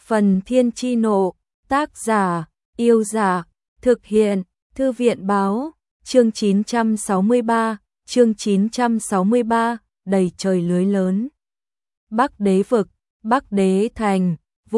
Phần Thiên Chi Nộ, tác giả, Yêu Giả, thực hiện, Thư viện Báo, chương 963, đầy trời lưới lớn. Bắc Đế Vực, Bắc Đế Thành,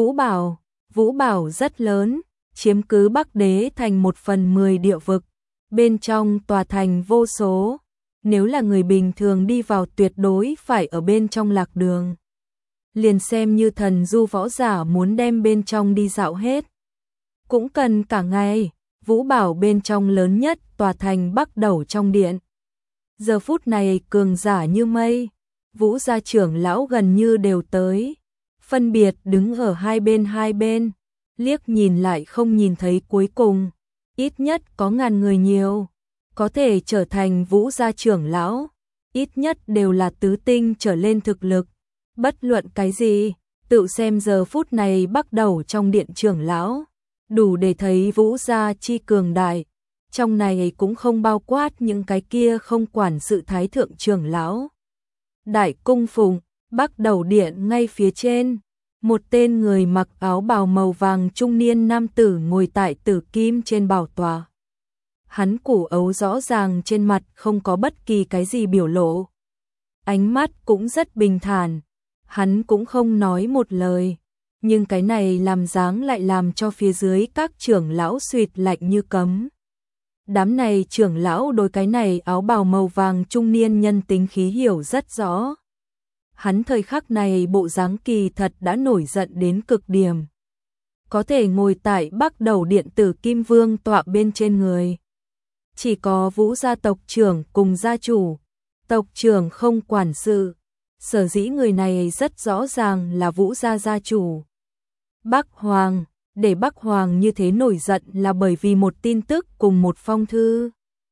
Vũ Bảo rất lớn, chiếm cứ Bắc Đế Thành 1/10 địa vực, bên trong tòa thành vô số, nếu là người bình thường đi vào tuyệt đối phải ở bên trong lạc đường. Liền xem như thần du võ giả muốn đem bên trong đi dạo hết, cũng cần cả ngày. Vũ Bảo bên trong lớn nhất tòa thành Bắc Đẩu trong điện. Giờ phút này cường giả như mây, Vũ gia trưởng lão gần như đều tới, phân biệt đứng ở hai bên, liếc nhìn lại không nhìn thấy cuối cùng, ít nhất có ngàn người nhiều, có thể trở thành Vũ gia trưởng lão, ít nhất đều là tứ tinh trở lên thực lực, bất luận cái gì, tự xem giờ phút này Bắc Đẩu trong điện trưởng lão, đủ để thấy Vũ gia chi cường đại, trong này cũng không bao quát những cái kia không quản sự thái thượng trưởng lão. Đại cung phụng, Bắc Đẩu điện ngay phía trên, một tên người mặc áo bào màu vàng trung niên nam tử ngồi tại tử kim trên bảo tọa. Hắn củ ấu rõ ràng trên mặt không có bất kỳ cái gì biểu lộ. Ánh mắt cũng rất bình thản, hắn cũng không nói một lời, nhưng cái này làm dáng lại làm cho phía dưới các trưởng lão suýt lạnh như cấm. Đám này trưởng lão đối cái này áo bào màu vàng trung niên nhân tính khí hiểu rất rõ. Hắn thời khắc này bộ dáng kỳ thật đã nổi giận đến cực điểm. Có thể ngồi tại Bắc Đẩu điện tử Kim Vương tọa bên trên người. Chỉ có Vũ gia tộc trưởng cùng gia chủ, tộc trưởng không quản sự. Sở dĩ người này rất rõ ràng là Vũ gia gia chủ. Bắc Hoàng, để Bắc Hoàng như thế nổi giận là bởi vì một tin tức cùng một phong thư.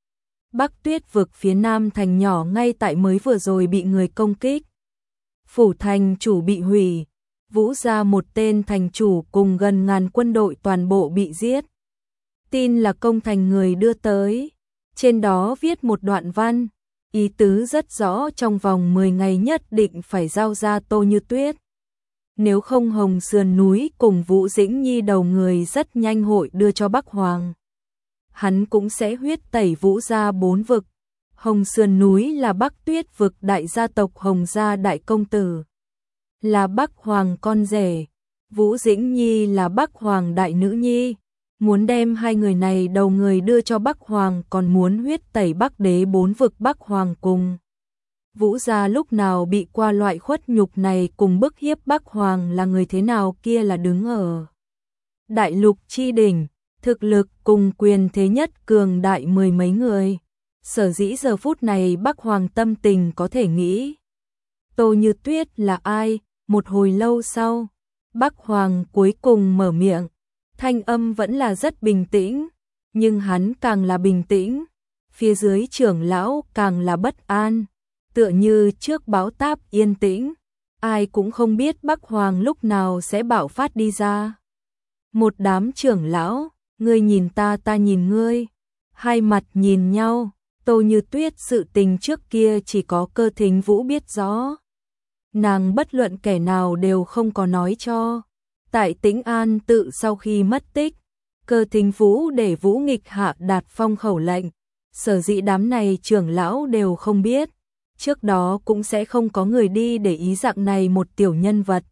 Bắc Tuyết vực phía nam thành nhỏ ngay tại mới vừa rồi bị người công kích. Phủ thành chủ bị hủy, Vũ gia một tên thành chủ cùng gần ngàn quân đội toàn bộ bị giết. Tin là công thành người đưa tới, trên đó viết một đoạn văn, ý tứ rất rõ trong vòng 10 ngày nhất định phải giao ra Tô Như Tuyết. Nếu không Hồng Sườn núi cùng Vũ Dĩnh Nhi đầu người rất nhanh hội đưa cho Bắc Hoàng. Hắn cũng sẽ huyết tẩy Vũ gia 4 vực. Hồng Sườn núi là Bắc Tuyết vực đại gia tộc Hồng gia đại công tử, là Bắc Hoàng con rể. Vũ Dĩnh Nhi là Bắc Hoàng đại nữ nhi. Muốn đem hai người này đầu người đưa cho Bắc Hoàng, còn muốn huyết tẩy Bắc Đế 4 vực Bắc Hoàng cùng. Vũ gia lúc nào bị qua loại khuất nhục này cùng bức hiếp Bắc Hoàng là người thế nào kia là đứng ở đại lục chi đỉnh, thực lực cùng quyền thế nhất cường đại mười mấy người. Sở dĩ giờ phút này Bắc Hoàng tâm tình có thể nghĩ. Tô Như Tuyết là ai? Một hồi lâu sau, Bắc Hoàng cuối cùng mở miệng, thanh âm vẫn là rất bình tĩnh, nhưng hắn càng là bình tĩnh, phía dưới trưởng lão càng là bất an. Tựa như trước báo táp yên tĩnh, ai cũng không biết Bắc Hoàng lúc nào sẽ bạo phát đi ra. Một đám trưởng lão, ngươi nhìn ta, ta nhìn ngươi, hai mặt nhìn nhau. Tô Như Tuyết sự tình trước kia chỉ có Cơ Thính Vũ biết rõ. Nàng bất luận kẻ nào đều không có nói cho. Tại Tĩnh An tự sau khi mất tích, Cơ Thính Vũ để Vũ Nghịch hạ đạt phong khẩu lệnh. Sở dĩ đám này trưởng lão đều không biết. Trước đó cũng sẽ không có người đi để ý dạng này một tiểu nhân vật.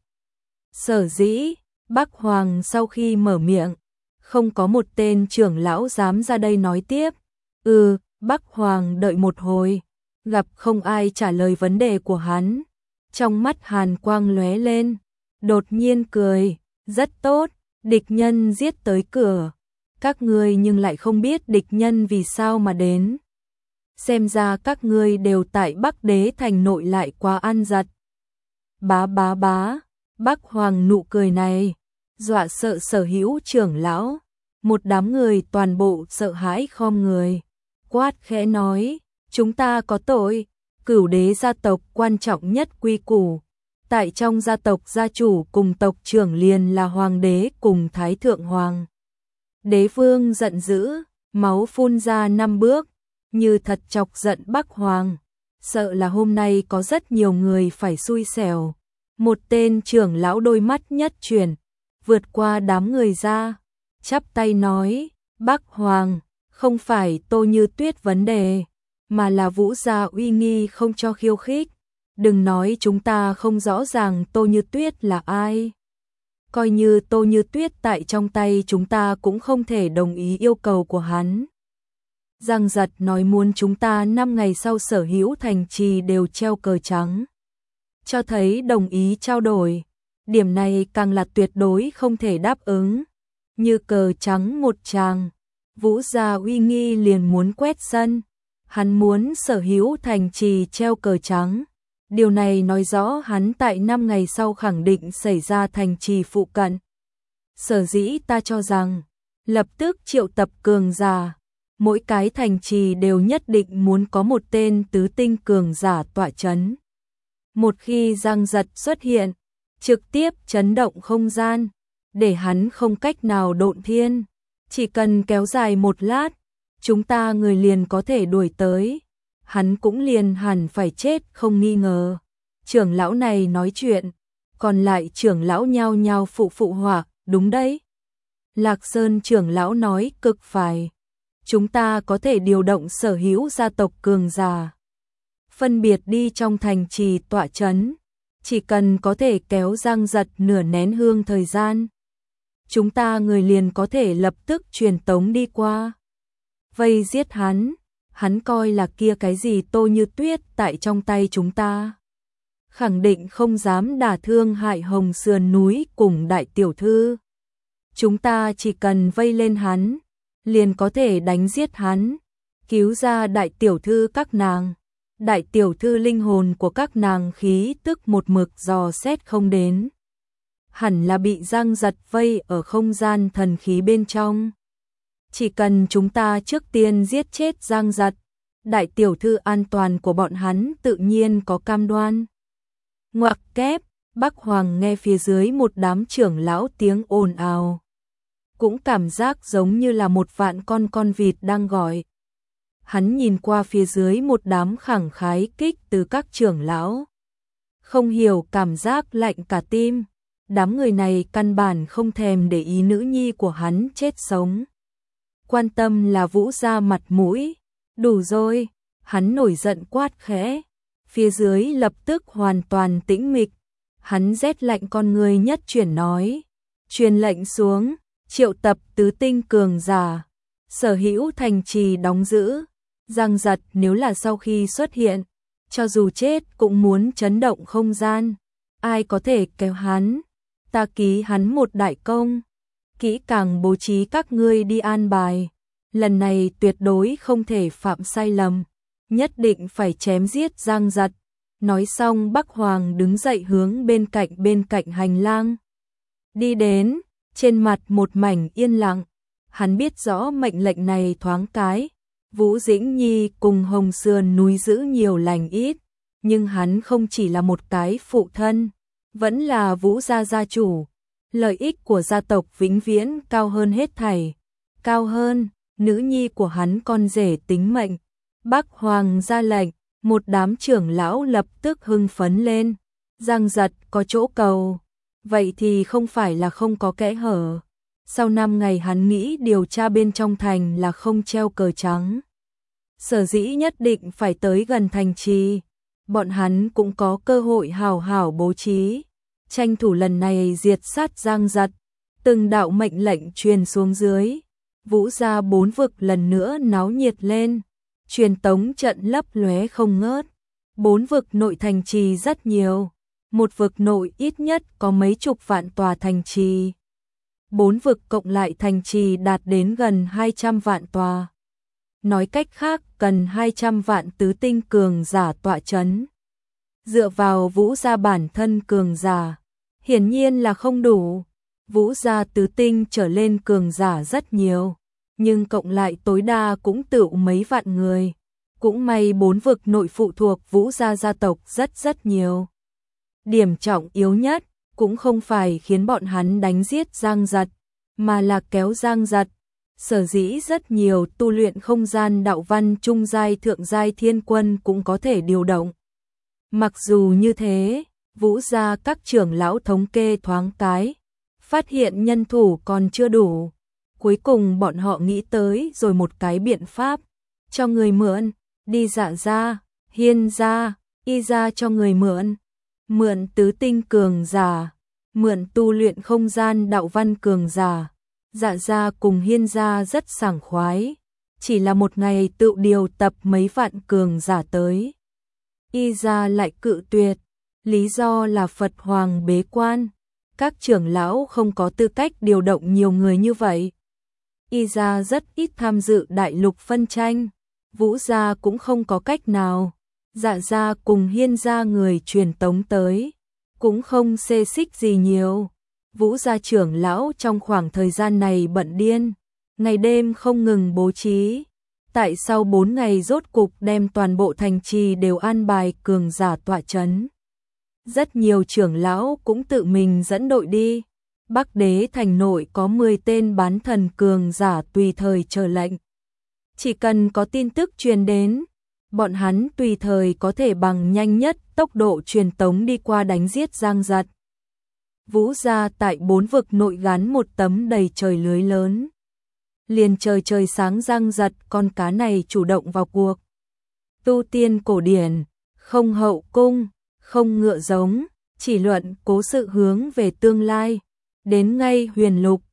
Sở dĩ, Bắc Hoàng sau khi mở miệng, không có một tên trưởng lão dám ra đây nói tiếp. Bắc Hoàng đợi một hồi, gặp không ai trả lời vấn đề của hắn. Trong mắt hàn quang lóe lên, đột nhiên cười, rất tốt, địch nhân giết tới cửa. Các ngươi nhưng lại không biết địch nhân vì sao mà đến. Xem ra các ngươi đều tại Bắc Đế thành nội lại quá ăn giật. Bá. Bắc Hoàng nụ cười này dọa sợ sở hữu trưởng lão, một đám người toàn bộ sợ hãi khom người, quát khẽ nói, chúng ta có tội. Cửu đế gia tộc quan trọng nhất quy củ, tại trong gia tộc gia chủ cùng tộc trưởng liền là hoàng đế cùng thái thượng hoàng. Đế vương giận dữ, máu phun ra 5 bước, như thật chọc giận Bắc Hoàng, sợ là hôm nay có rất nhiều người phải xui xẻo. Một tên trưởng lão đôi mắt nhất chuyển, vượt qua đám người ra, chắp tay nói, Bắc Hoàng, không phải Tô Như Tuyết vấn đề, mà là Vũ gia uy nghi không cho khiêu khích. Đừng nói chúng ta không rõ ràng Tô Như Tuyết là ai. Coi như Tô Như Tuyết tại trong tay chúng ta cũng không thể đồng ý yêu cầu của hắn. Giang Giật nói muốn chúng ta 5 ngày sau sở hữu thành trì đều treo cờ trắng. Cho thấy đồng ý trao đổi. Điểm này càng là tuyệt đối không thể đáp ứng. Như cờ trắng một tràng, Vũ gia uy nghi liền muốn quét sân. Hắn muốn sở hữu thành trì treo cờ trắng. Điều này nói rõ hắn tại 5 ngày sau khẳng định xảy ra thành trì phụ cận. Sở dĩ ta cho rằng, lập tức triệu tập cường giả, mỗi cái thành trì đều nhất định muốn có một tên tứ tinh cường giả tọa chấn. Một khi Giang Giật xuất hiện, trực tiếp chấn động không gian, để hắn không cách nào độn thiên. Chỉ cần kéo dài một lát, chúng ta người liền có thể đuổi tới. Hắn cũng liền hẳn phải chết không nghi ngờ. Trưởng lão này nói chuyện, còn lại trưởng lão nhao nhao phụ họa, đúng đấy. Lạc Sơn trưởng lão nói cực phải. Chúng ta có thể điều động sở hữu gia tộc cường giả, phân biệt đi trong thành trì tọa chấn, chỉ cần có thể kéo Giang Giật nửa nén hương thời gian, chúng ta người liền có thể lập tức truyền tống đi qua. Vây giết hắn, hắn coi là kia cái gì Tô Như Tuyết tại trong tay chúng ta. Khẳng định không dám đả thương hại Hồng Sườn núi cùng đại tiểu thư. Chúng ta chỉ cần vây lên hắn, liền có thể đánh giết hắn, cứu ra đại tiểu thư các nàng. Đại tiểu thư linh hồn của các nàng khí tức một mực dò xét không đến. Hẳn là bị Giang Giật vây ở không gian thần khí bên trong. Chỉ cần chúng ta trước tiên giết chết Giang Giật, đại tiểu thư an toàn của bọn hắn tự nhiên có cam đoan. Ngoặc kép, Bắc Hoàng nghe phía dưới một đám trưởng lão tiếng ồn ào. Cũng cảm giác giống như là một vạn con vịt đang gọi. Hắn nhìn qua phía dưới một đám khẳng khái kích từ các trưởng lão. Không hiểu cảm giác lạnh cả tim. Đám người này căn bản không thèm để ý nữ nhi của hắn chết sống. Quan tâm là Vũ gia mặt mũi. Đủ rồi, hắn nổi giận quát khẽ. Phía dưới lập tức hoàn toàn tĩnh mịch. Hắn rét lạnh con người nhất chuyển nói. Truyền lệnh xuống, triệu tập tứ tinh cường giả. Sở hữu thành trì đóng giữ. Giang Giật nếu là sau khi xuất hiện, cho dù chết cũng muốn chấn động không gian. Ai có thể kéo hắn? Ta ký hắn một đại công. Kỹ càng bố trí các ngươi đi an bài. Lần này tuyệt đối không thể phạm sai lầm. Nhất định phải chém giết Giang Giật. Nói xong Bắc Hoàng đứng dậy hướng bên cạnh hành lang. Đi đến, trên mặt một mảnh yên lặng. Hắn biết rõ mệnh lệnh này thoáng cái. Vũ Dĩnh Nhi cùng Hồng Sườn núi giữ nhiều lành ít. Nhưng hắn không chỉ là một cái phụ thân, vẫn là Vũ gia gia chủ. Lợi ích của gia tộc vĩnh viễn cao hơn hết thảy. Cao hơn, nữ nhi của hắn con rể tính mệnh. Bắc Hoàng ra lệnh, một đám trưởng lão lập tức hưng phấn lên. Giang Giật có chỗ cầu, vậy thì không phải là không có kẽ hở. Sau 5 ngày hắn nghĩ điều tra bên trong thành là không treo cờ trắng. Sở dĩ nhất định phải tới gần thành trì. Bọn hắn cũng có cơ hội hào hảo bố trí. Tranh thủ lần này diệt sát Giang Giật. Từng đạo mệnh lệnh truyền xuống dưới. Vũ gia 4 vực lần nữa náo nhiệt lên. Truyền tống trận lấp lóe không ngớt. 4 vực nội thành trì rất nhiều. Một vực nội ít nhất có mấy chục vạn tòa thành trì. 4 vực cộng lại thành trì đạt đến gần 200 vạn tòa. Nói cách khác cần 200 vạn tứ tinh cường giả tọa chấn. Dựa vào Vũ gia bản thân cường giả, hiển nhiên là không đủ. Vũ gia tứ tinh trở lên cường giả rất nhiều, nhưng cộng lại tối đa cũng tựu mấy vạn người. Cũng may 4 vực nội phụ thuộc Vũ gia gia tộc rất nhiều. Điểm trọng yếu nhất cũng không phải khiến bọn hắn đánh giết Giang Giật, mà là kéo Giang Giật. Sở dĩ rất nhiều tu luyện không gian đạo văn trung giai thượng giai thiên quân cũng có thể điều động. Mặc dù như thế, Vũ gia các trưởng lão thống kê thoáng cái, phát hiện nhân thủ còn chưa đủ. Cuối cùng bọn họ nghĩ tới rồi một cái biện pháp, cho người mượn, đi Dạ gia, Hiên gia, Y gia cho người mượn, mượn tứ tinh cường giả, mượn tu luyện không gian đạo văn cường giả. Dạ gia cùng Hiên gia rất sảng khoái, chỉ là một ngày tự điều tập mấy vạn cường giả tới. Y gia lại cự tuyệt, lý do là Phật Hoàng bế quan, các trưởng lão không có tư cách điều động nhiều người như vậy. Y gia rất ít tham dự đại lục phân tranh, Vũ gia cũng không có cách nào. Dạ gia cùng Hiên gia người truyền tống tới, cũng không xê xích gì nhiều. Vũ gia trưởng lão trong khoảng thời gian này bận điên, ngày đêm không ngừng bố trí. Tại sau 4 ngày rốt cục đem toàn bộ thành trì đều an bài cường giả tọa chấn. Rất nhiều trưởng lão cũng tự mình dẫn đội đi. Bắc Đế thành nội có 10 tên bán thần cường giả tùy thời chờ lệnh. Chỉ cần có tin tức truyền đến, bọn hắn tùy thời có thể bằng nhanh nhất tốc độ truyền tống đi qua đánh giết Giang Giật. Vũ gia tại 4 vực nội gắn một tấm đầy trời lưới lớn. Liền trời sáng Giang Giật con cá này chủ động vào cuộc. Tu tiên cổ điển, không hậu cung, không ngựa giống, chỉ luận cố sự hướng về tương lai. Đến ngay huyền lục,